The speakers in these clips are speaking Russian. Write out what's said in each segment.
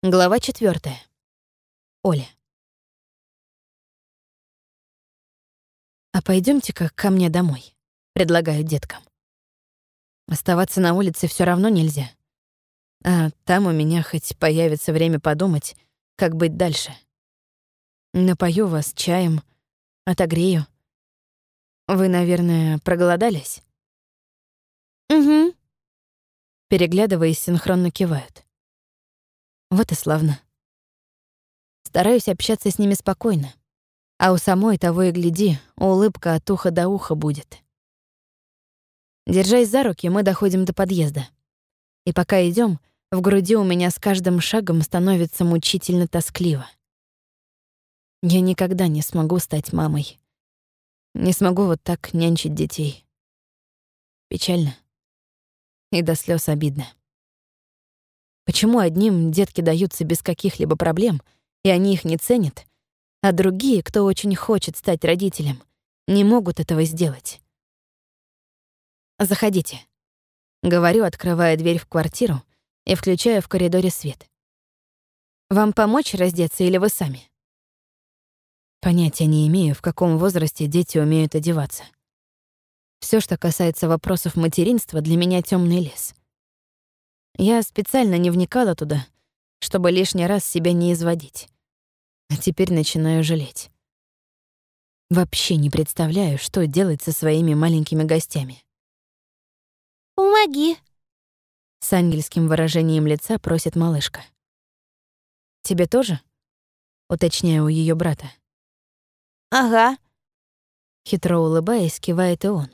Глава 4. Оля. «А пойдёмте-ка ко мне домой», — предлагаю деткам. Оставаться на улице всё равно нельзя. А там у меня хоть появится время подумать, как быть дальше. Напою вас чаем, отогрею. Вы, наверное, проголодались? Угу. Переглядываясь, синхронно кивают. Вот и славно. Стараюсь общаться с ними спокойно. А у самой, того и гляди, улыбка от уха до уха будет. Держась за руки, мы доходим до подъезда. И пока идём, в груди у меня с каждым шагом становится мучительно тоскливо. Я никогда не смогу стать мамой. Не смогу вот так нянчить детей. Печально. И до слёз обидно. Почему одним детки даются без каких-либо проблем, и они их не ценят, а другие, кто очень хочет стать родителем, не могут этого сделать? «Заходите», — говорю, открывая дверь в квартиру и включая в коридоре свет. «Вам помочь раздеться или вы сами?» Понятия не имею, в каком возрасте дети умеют одеваться. Всё, что касается вопросов материнства, для меня тёмный лес. Я специально не вникала туда, чтобы лишний раз себя не изводить. А теперь начинаю жалеть. Вообще не представляю, что делать со своими маленькими гостями. Помоги. С ангельским выражением лица просит малышка. «Тебе тоже?» — уточняю у её брата. Ага. Хитро улыбаясь, кивает и он.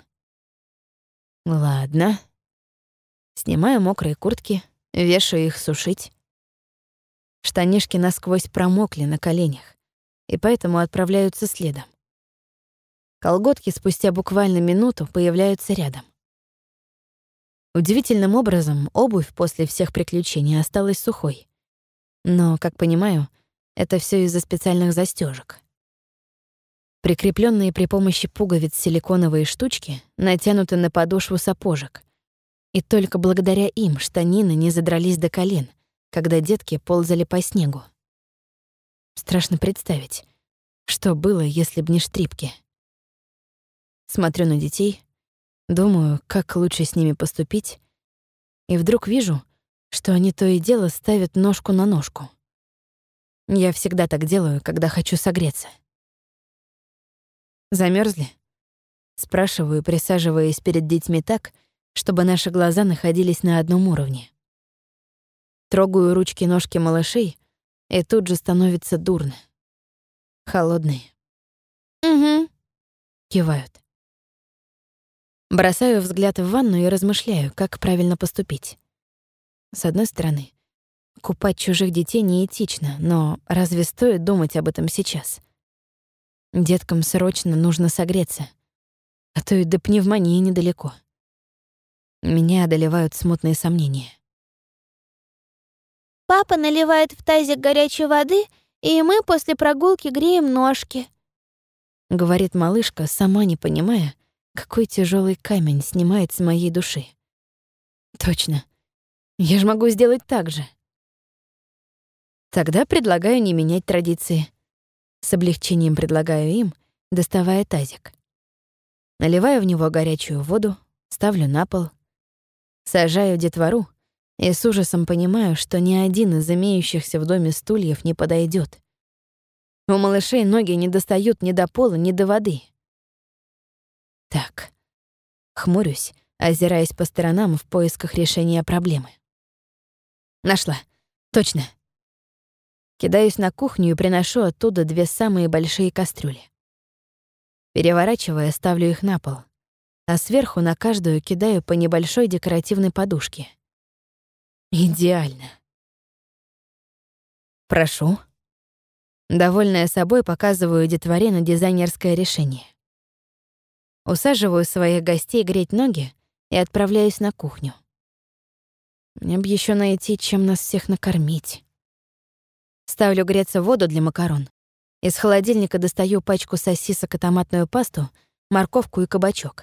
Ладно. Снимаю мокрые куртки, вешаю их сушить. Штанишки насквозь промокли на коленях, и поэтому отправляются следом. Колготки спустя буквально минуту появляются рядом. Удивительным образом обувь после всех приключений осталась сухой. Но, как понимаю, это всё из-за специальных застёжек. Прикреплённые при помощи пуговиц силиконовые штучки натянуты на подошву сапожек. И только благодаря им штанины не задрались до колен, когда детки ползали по снегу. Страшно представить, что было, если б не штрипки. Смотрю на детей, думаю, как лучше с ними поступить, и вдруг вижу, что они то и дело ставят ножку на ножку. Я всегда так делаю, когда хочу согреться. «Замёрзли?» — спрашиваю, присаживаясь перед детьми так, чтобы наши глаза находились на одном уровне. Трогаю ручки-ножки малышей, и тут же становится дурно. Холодные. Угу. Кивают. Бросаю взгляд в ванну и размышляю, как правильно поступить. С одной стороны, купать чужих детей неэтично, но разве стоит думать об этом сейчас? Деткам срочно нужно согреться, а то и до пневмонии недалеко. Меня одолевают смутные сомнения. Папа наливает в тазик горячей воды, и мы после прогулки греем ножки. Говорит малышка, сама не понимая, какой тяжелый камень снимает с моей души. Точно. Я же могу сделать так же. Тогда предлагаю не менять традиции. С облегчением предлагаю им, доставая тазик. Наливаю в него горячую воду, ставлю на пол, сажаю детвору и с ужасом понимаю, что ни один из имеющихся в доме стульев не подойдет. У малышей ноги не достают ни до пола, ни до воды. Так. Хмурюсь, озираясь по сторонам в поисках решения проблемы. Нашла. Точно. Кидаюсь на кухню и приношу оттуда 2 самые большие кастрюли. Переворачивая, ставлю их на пол, а сверху на каждую кидаю по небольшой декоративной подушке. Идеально. Прошу. Довольная собой, показываю детворе на дизайнерское решение. Усаживаю своих гостей греть ноги и отправляюсь на кухню. Мне бы ещё найти, чем нас всех накормить. Ставлю греться воду для макарон. Из холодильника достаю пачку сосисок и томатную пасту, морковку и кабачок.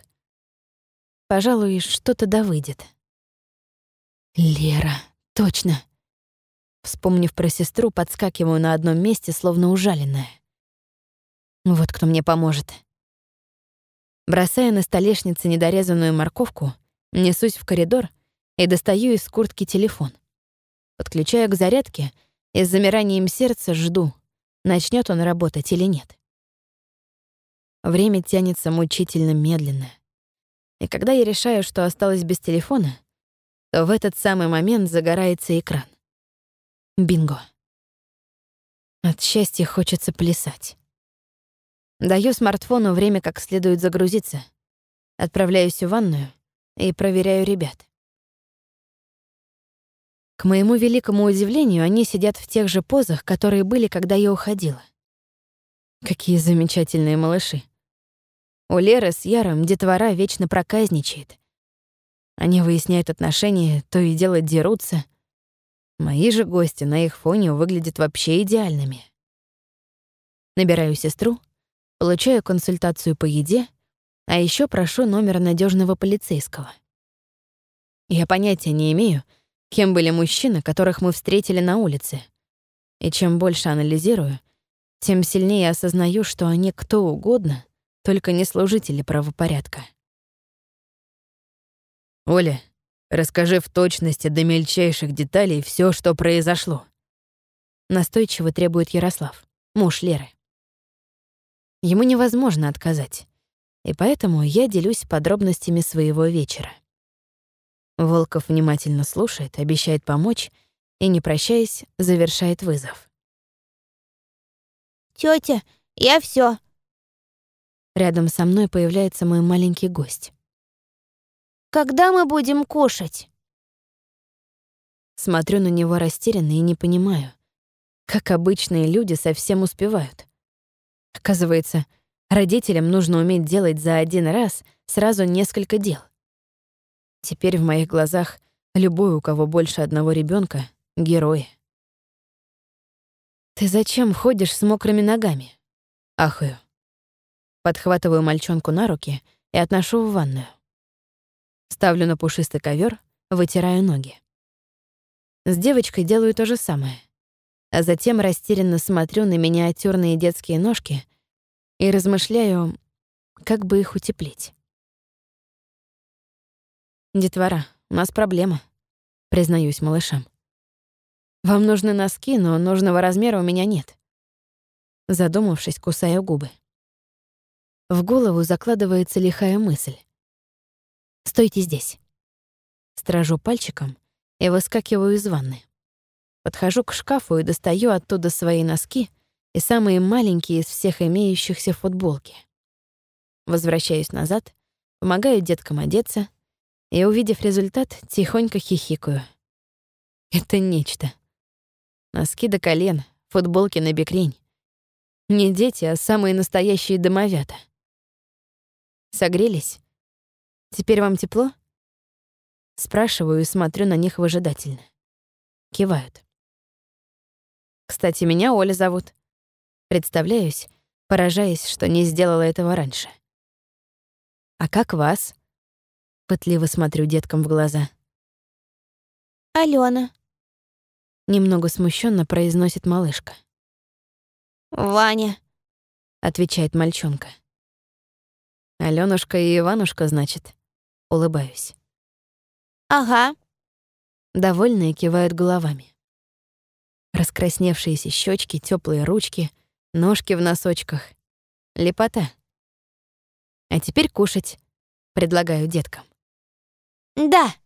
Пожалуй, что-то да выйдет. Лера, точно. Вспомнив про сестру, подскакиваю на одном месте, словно ужаленная. Вот кто мне поможет. Бросая на столешнице недорезанную морковку, несусь в коридор и достаю из куртки телефон. Подключаю к зарядке и с замиранием сердца жду, начнет он работать или нет. Время тянется мучительно медленно. И когда я решаю, что осталась без телефона, то в этот самый момент загорается экран. Бинго. От счастья хочется плясать. Даю смартфону время как следует загрузиться. Отправляюсь в ванную и проверяю ребят. К моему великому удивлению, они сидят в тех же позах, которые были, когда я уходила. Какие замечательные малыши. У Леры с Яром детвора вечно проказничает. Они выясняют отношения, то и дело дерутся. Мои же гости на их фоне выглядят вообще идеальными. Набираю сестру, получаю консультацию по еде, а еще прошу номер надежного полицейского. Я понятия не имею, кем были мужчины, которых мы встретили на улице. И чем больше анализирую, тем сильнее осознаю, что они кто угодно, только не служители правопорядка. «Оля, расскажи в точности до мельчайших деталей все, что произошло», — настойчиво требует Ярослав, муж Леры. Ему невозможно отказать, и поэтому я делюсь подробностями своего вечера. Волков внимательно слушает, обещает помочь и, не прощаясь, завершает вызов. Тётя, я всё. Рядом со мной появляется мой маленький гость. Когда мы будем кушать? Смотрю на него растерянно и не понимаю, как обычные люди совсем успевают. Оказывается, родителям нужно уметь делать за один раз сразу несколько дел. Теперь в моих глазах любой, у кого больше одного ребенка, герой. «Ты зачем ходишь с мокрыми ногами?» Ахаю. Подхватываю мальчонку на руки и отношу в ванную. Ставлю на пушистый ковер, вытираю ноги. С девочкой делаю то же самое, а затем растерянно смотрю на миниатюрные детские ножки и размышляю, как бы их утеплить. «Детвора, у нас проблема», — признаюсь малышам. «Вам нужны носки, но нужного размера у меня нет». Задумавшись, кусаю губы. В голову закладывается лихая мысль. «Стойте здесь». Стражу пальчиком и выскакиваю из ванны. Подхожу к шкафу и достаю оттуда свои носки и самые маленькие из всех имеющихся футболки. Возвращаюсь назад, помогаю деткам одеться и, увидев результат, тихонько хихикаю. Это нечто. Носки до колен, футболки на бекрень. Не дети, а самые настоящие домовята. Согрелись? Теперь вам тепло? Спрашиваю и смотрю на них выжидательно. Кивают. Кстати, меня Оля зовут. Представляюсь, поражаясь, что не сделала этого раньше. А как вас? Пытливо смотрю деткам в глаза. Алена. Немного смущенно произносит малышка. Ваня. Отвечает мальчонка. Алёнушка и Иванушка, значит. Улыбаюсь. Ага. Довольные кивают головами. Раскрасневшиеся щечки, теплые ручки, ножки в носочках. Лепота. А теперь кушать. Предлагаю деткам. Да.